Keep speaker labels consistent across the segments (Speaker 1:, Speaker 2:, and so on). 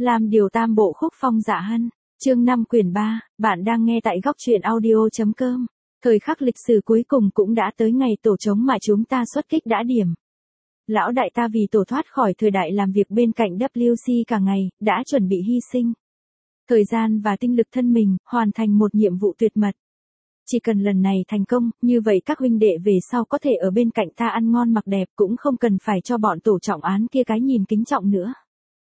Speaker 1: Làm điều tam bộ khúc phong dạ hân, chương 5 quyển 3, bạn đang nghe tại góc truyện audio.com. Thời khắc lịch sử cuối cùng cũng đã tới, ngày tổ chống mà chúng ta xuất kích đã điểm. Lão đại ta vì tổ thoát khỏi thời đại làm việc bên cạnh WC cả ngày, đã chuẩn bị hy sinh thời gian và tinh lực thân mình, hoàn thành một nhiệm vụ tuyệt mật. Chỉ cần lần này thành công, như vậy các huynh đệ về sau có thể ở bên cạnh ta ăn ngon mặc đẹp, cũng không cần phải cho bọn tổ trọng án kia cái nhìn kính trọng nữa.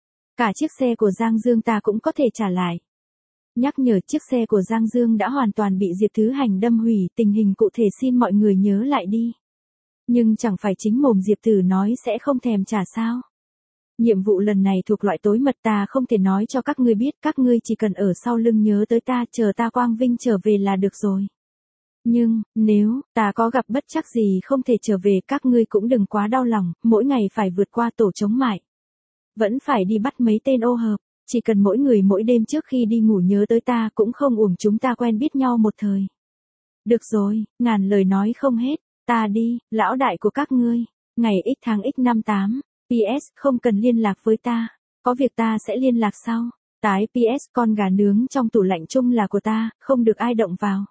Speaker 1: Cả chiếc xe của Giang Dương ta cũng có thể trả lại. Nhắc nhở, chiếc xe của Giang Dương đã hoàn toàn bị Diệp Thứ Hành đâm hủy, tình hình cụ thể xin mọi người nhớ lại đi. Nhưng chẳng phải chính mồm Diệp Tử nói sẽ không thèm trả sao? Nhiệm vụ lần này thuộc loại tối mật, ta không thể nói cho các ngươi biết, các ngươi chỉ cần ở sau lưng nhớ tới ta, chờ ta quang vinh trở về là được rồi. Nhưng, nếu ta có gặp bất trắc gì không thể trở về, các ngươi cũng đừng quá đau lòng, mỗi ngày phải vượt qua tổ chống mại. Vẫn phải đi bắt mấy tên ô hợp, chỉ cần mỗi người mỗi đêm trước khi đi ngủ nhớ tới ta, cũng không uổng chúng ta quen biết nhau một thời. Được rồi, ngàn lời nói không hết, ta đi, lão đại của các ngươi, ngày X tháng X năm 8, PS không cần liên lạc với ta, có việc ta sẽ liên lạc sau. Tái PS con gà nướng trong tủ lạnh chung là của ta, không được ai động vào.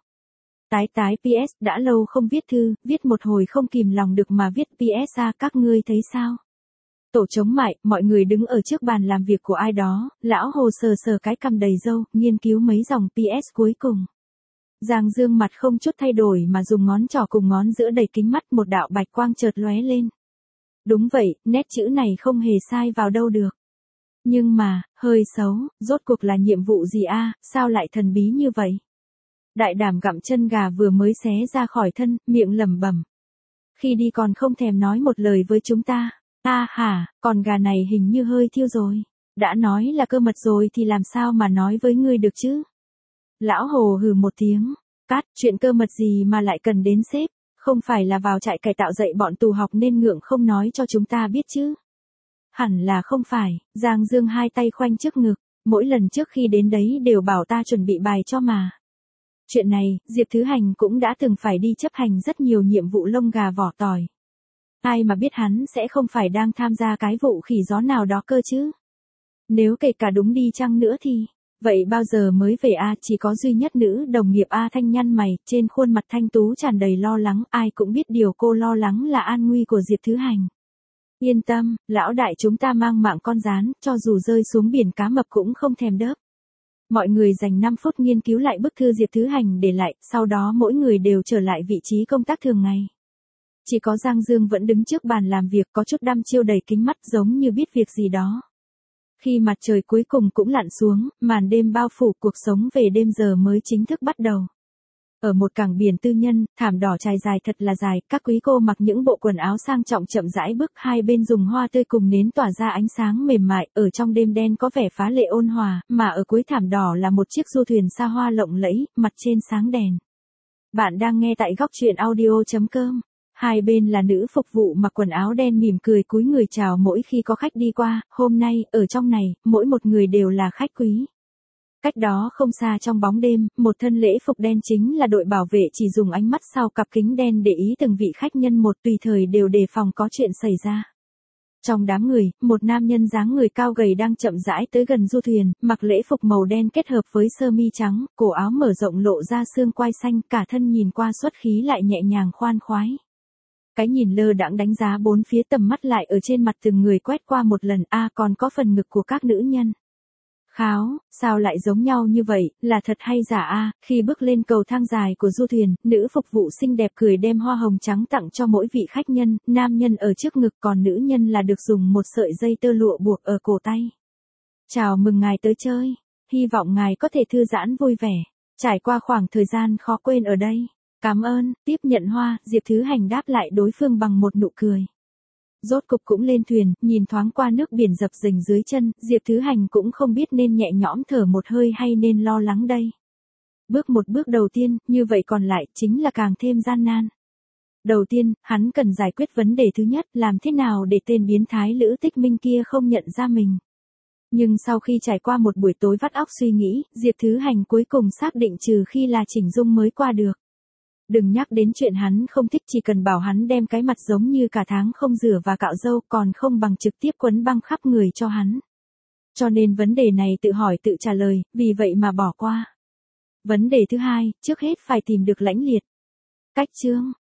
Speaker 1: Tái PS đã lâu không viết thư, viết một hồi không kìm lòng được mà viết PS ra, các ngươi thấy sao? Tổ chống mại, mọi người đứng ở trước bàn làm việc của ai đó, lão Hồ sờ sờ cái cằm đầy râu, nghiên cứu mấy dòng PS cuối cùng. Giang Dương mặt không chút thay đổi mà dùng ngón trỏ cùng ngón giữa đầy kính mắt, một đạo bạch quang chợt lóe lên. Đúng vậy, nét chữ này không hề sai vào đâu được. Nhưng mà, hơi xấu, rốt cuộc là nhiệm vụ gì a? Sao lại thần bí như vậy? Đại đảm gặm chân gà vừa mới xé ra khỏi thân, miệng lẩm bẩm. Khi đi còn không thèm nói một lời với chúng ta. Hả, con gà này hình như hơi thiêu rồi. Đã nói là cơ mật rồi thì làm sao mà nói với ngươi được chứ? Lão Hồ hừ một tiếng. Cát, chuyện cơ mật gì mà lại cần đến sếp? Không phải là vào trại cải tạo dạy bọn tù học nên ngượng không nói cho chúng ta biết chứ? Hẳn là không phải. Giang Dương hai tay khoanh trước ngực. Mỗi lần trước khi đến đấy đều bảo ta chuẩn bị bài cho mà. Chuyện này, Diệp Thứ Hành cũng đã từng phải đi chấp hành rất nhiều nhiệm vụ lông gà vỏ tỏi. Ai mà biết hắn sẽ không phải đang tham gia cái vụ khỉ gió nào đó cơ chứ? Nếu kể cả đúng đi chăng nữa thì, vậy bao giờ mới về a? Chỉ có duy nhất nữ đồng nghiệp A Thanh nhăn mày, trên khuôn mặt thanh tú tràn đầy lo lắng, ai cũng biết điều cô lo lắng là an nguy của Diệp Thứ Hành. Yên tâm, lão đại chúng ta mang mạng con rán, cho dù rơi xuống biển cá mập cũng không thèm đớp. Mọi người dành 5 phút nghiên cứu lại bức thư Diệp Thứ Hành để lại, sau đó mỗi người đều trở lại vị trí công tác thường ngày. Chỉ có Giang Dương vẫn đứng trước bàn làm việc, có chút đăm chiêu đầy kính mắt, giống như biết việc gì đó. Khi mặt trời cuối cùng cũng lặn xuống, màn đêm bao phủ, cuộc sống về đêm giờ mới chính thức bắt đầu. Ở một cảng biển tư nhân, thảm đỏ trải dài thật là dài, các quý cô mặc những bộ quần áo sang trọng chậm rãi bước, hai bên dùng hoa tươi cùng nến tỏa ra ánh sáng mềm mại, ở trong đêm đen có vẻ phá lệ ôn hòa, mà ở cuối thảm đỏ là một chiếc du thuyền xa hoa lộng lẫy, mặt trên sáng đèn. Bạn đang nghe tại góc truyện audio.com. Hai bên là nữ phục vụ mặc quần áo đen mỉm cười cúi người chào mỗi khi có khách đi qua, hôm nay, ở trong này, mỗi một người đều là khách quý. Cách đó không xa trong bóng đêm, một thân lễ phục đen chính là đội bảo vệ chỉ dùng ánh mắt sau cặp kính đen để ý từng vị khách nhân một, tùy thời đều đề phòng có chuyện xảy ra. Trong đám người, một nam nhân dáng người cao gầy đang chậm rãi tới gần du thuyền, mặc lễ phục màu đen kết hợp với sơ mi trắng, cổ áo mở rộng lộ ra xương quai xanh, cả thân nhìn qua xuất khí lại nhẹ nhàng khoan khoái. Cái nhìn lơ đãng đánh giá bốn phía, tầm mắt lại ở trên mặt từng người quét qua một lần, còn có phần ngực của các nữ nhân. Kháo, sao lại giống nhau như vậy, là thật hay giả khi bước lên cầu thang dài của du thuyền, nữ phục vụ xinh đẹp cười đem hoa hồng trắng tặng cho mỗi vị khách nhân, nam nhân ở trước ngực còn nữ nhân là được dùng một sợi dây tơ lụa buộc ở cổ tay. Chào mừng ngài tới chơi, hy vọng ngài có thể thư giãn vui vẻ, trải qua khoảng thời gian khó quên ở đây. Cảm ơn, tiếp nhận hoa, Diệp Thứ Hành đáp lại đối phương bằng một nụ cười. Rốt cục cũng lên thuyền, nhìn thoáng qua nước biển dập dềnh dưới chân, Diệp Thứ Hành cũng không biết nên nhẹ nhõm thở một hơi hay nên lo lắng đây. Một bước đầu tiên, như vậy còn lại, chính là càng thêm gian nan. Đầu tiên, hắn cần giải quyết vấn đề thứ nhất, làm thế nào để tên biến thái Lữ Tích Minh kia không nhận ra mình. Nhưng sau khi trải qua một buổi tối vắt óc suy nghĩ, Diệp Thứ Hành cuối cùng xác định trừ khi là chỉnh dung mới qua được. Đừng nhắc đến chuyện hắn không thích, chỉ cần bảo hắn đem cái mặt giống như cả tháng không rửa và cạo râu, còn không bằng trực tiếp quấn băng khắp người cho hắn. Cho nên vấn đề này tự hỏi tự trả lời, vì vậy mà bỏ qua. Vấn đề thứ hai, trước hết phải tìm được lãnh liệt. Cách chương